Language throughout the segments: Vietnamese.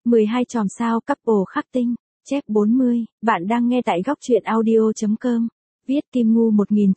12 chòm sao couple khắc tinh. Chép 40, bạn đang nghe tại góc truyện audio.com. Viết Kim Ngu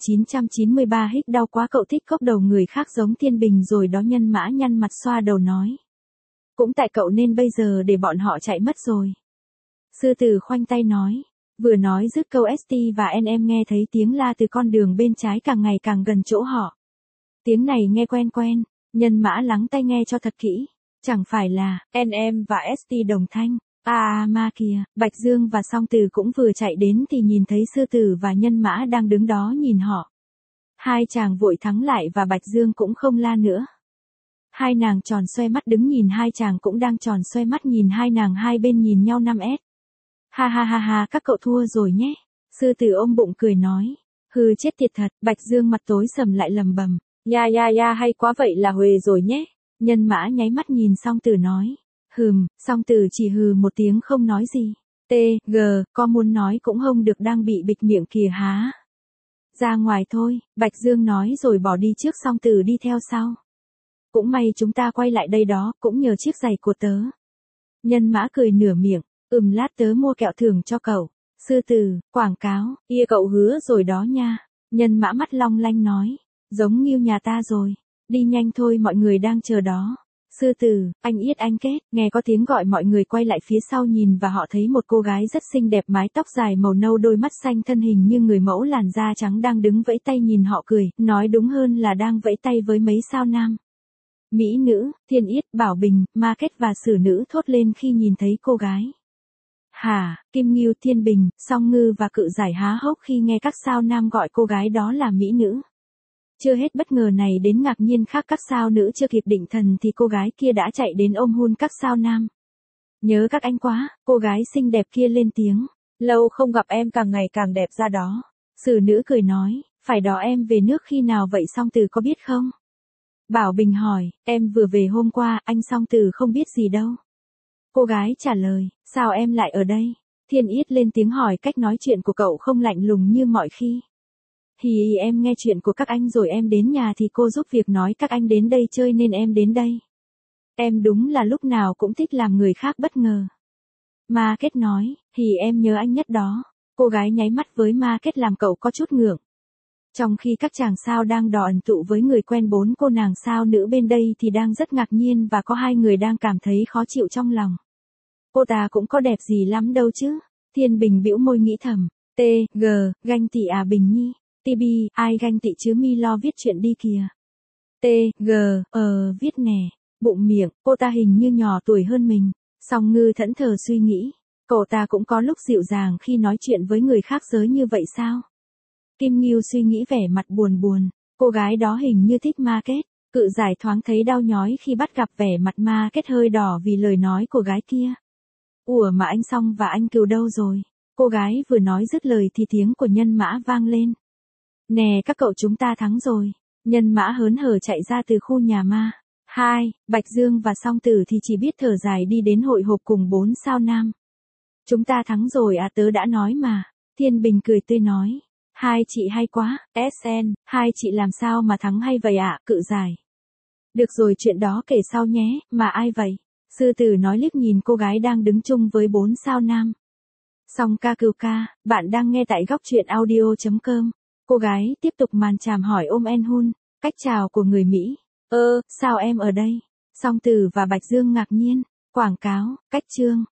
1993 hích đau quá cậu thích cốc đầu người khác giống Thiên Bình rồi đó. Nhân Mã nhăn mặt xoa đầu nói. Cũng tại cậu nên bây giờ để bọn họ chạy mất rồi. Sư Tử khoanh tay nói. Vừa nói dứt câu ST và NM nghe thấy tiếng la từ con đường bên trái càng ngày càng gần chỗ họ. Tiếng này nghe quen quen, Nhân Mã lắng tai nghe cho thật kỹ. Chẳng phải là NM và ST đồng thanh. Ma kìa, Bạch Dương và Song Tử cũng vừa chạy đến thì nhìn thấy Sư Tử và Nhân Mã đang đứng đó nhìn họ. Hai chàng vội thắng lại và Bạch Dương cũng không la nữa. Hai nàng tròn xoe mắt đứng nhìn hai chàng cũng đang tròn xoe mắt nhìn hai nàng, hai bên nhìn nhau 5S. Ha ha ha ha, các cậu thua rồi nhé. Sư Tử ôm bụng cười nói. Hừ, chết tiệt thật. Bạch Dương mặt tối sầm lại lầm bầm. Ya hay quá, vậy là huề rồi nhé. Nhân Mã nháy mắt nhìn Song Tử nói. Song Tử chỉ hừ một tiếng không nói gì. Có muốn nói cũng không được, đang bị bịt miệng kìa há. Ra ngoài thôi, Bạch Dương nói rồi bỏ đi trước, Song Tử đi theo sau. Cũng may chúng ta quay lại đây đó, cũng nhờ chiếc giày của tớ. Nhân Mã cười nửa miệng. Lát tớ mua kẹo thưởng cho cậu. Sư Tử, quảng cáo, cậu hứa rồi đó nha. Nhân Mã mắt long lanh nói. Giống như nhà ta rồi. Đi nhanh thôi, mọi người đang chờ đó. Sư Tử, anh Yết anh Kết, nghe có tiếng gọi mọi người quay lại phía sau nhìn và họ thấy một cô gái rất xinh đẹp, mái tóc dài màu nâu, đôi mắt xanh, thân hình như người mẫu, làn da trắng, đang đứng vẫy tay nhìn họ cười, nói đúng hơn là đang vẫy tay với mấy sao nam. Mỹ nữ, Thiên Yết, Bảo Bình, Ma Kết và Sử Nữ thốt lên khi nhìn thấy cô gái. Hả, Kim Ngưu, Thiên Bình, Song Ngư và Cự Giải há hốc khi nghe các sao nam gọi cô gái đó là mỹ nữ. Chưa hết bất ngờ này đến ngạc nhiên khác, các sao nữ chưa kịp định thần thì cô gái kia đã chạy đến ôm hôn các sao nam. Nhớ các anh quá, cô gái xinh đẹp kia lên tiếng. Lâu không gặp em càng ngày càng đẹp ra đó. Sử Nữ cười nói, phải đó, em về nước khi nào vậy Song Tử có biết không? Bảo Bình hỏi, em vừa về hôm qua, anh Song Tử không biết gì đâu. Cô gái trả lời, sao em lại ở đây? Thiên Yết lên tiếng hỏi, cách nói chuyện của cậu không lạnh lùng như mọi khi. Em nghe chuyện của các anh rồi em đến nhà thì cô giúp việc nói các anh đến đây chơi nên em đến đây. Em đúng là lúc nào cũng thích làm người khác bất ngờ. Ma Kết nói, em nhớ anh nhất đó. Cô gái nháy mắt với Ma Kết làm cậu có chút ngượng. Trong khi các chàng sao đang đò ẩn tụ với người quen, bốn cô nàng sao nữ bên đây thì đang rất ngạc nhiên và có hai người đang cảm thấy khó chịu trong lòng. Cô ta cũng có đẹp gì lắm đâu chứ. Thiên Bình bĩu môi nghĩ thầm. Ganh tị à Bình Nhi. TB, ai ganh tị chứ, mi lo viết chuyện đi kìa. Viết nè. Bụng miệng, cô ta hình như nhỏ tuổi hơn mình. Song Ngư thẫn thờ suy nghĩ. Cậu ta cũng có lúc dịu dàng khi nói chuyện với người khác giới như vậy sao? Kim Ngưu suy nghĩ vẻ mặt buồn buồn. Cô gái đó hình như thích Ma Kết. Cự Giải thoáng thấy đau nhói khi bắt gặp vẻ mặt Ma Kết hơi đỏ vì lời nói của gái kia. Ủa mà anh Song và anh Cừu đâu rồi? Cô gái vừa nói dứt lời thì tiếng của Nhân Mã vang lên. Nè các cậu, chúng ta thắng rồi. Nhân Mã hớn hở chạy ra từ khu nhà ma. Bạch Dương và Song Tử thì chỉ biết thở dài đi đến hội họp cùng 4 sao nam. Chúng ta thắng rồi à, tớ đã nói mà. Thiên Bình cười tươi nói. Hai chị hay quá, SN, hai chị làm sao mà thắng hay vậy ạ, Cự Giải. Được rồi, chuyện đó kể sau nhé, mà ai vậy? Sư Tử nói liếc nhìn cô gái đang đứng chung với 4 sao nam. Song ca Cừu ca, bạn đang nghe tại góc truyện audio.com. Cô gái tiếp tục màn chàm hỏi ôm En Hun, cách chào của người Mỹ. Sao em ở đây? Song Tử và Bạch Dương ngạc nhiên. Quảng cáo, cách chương.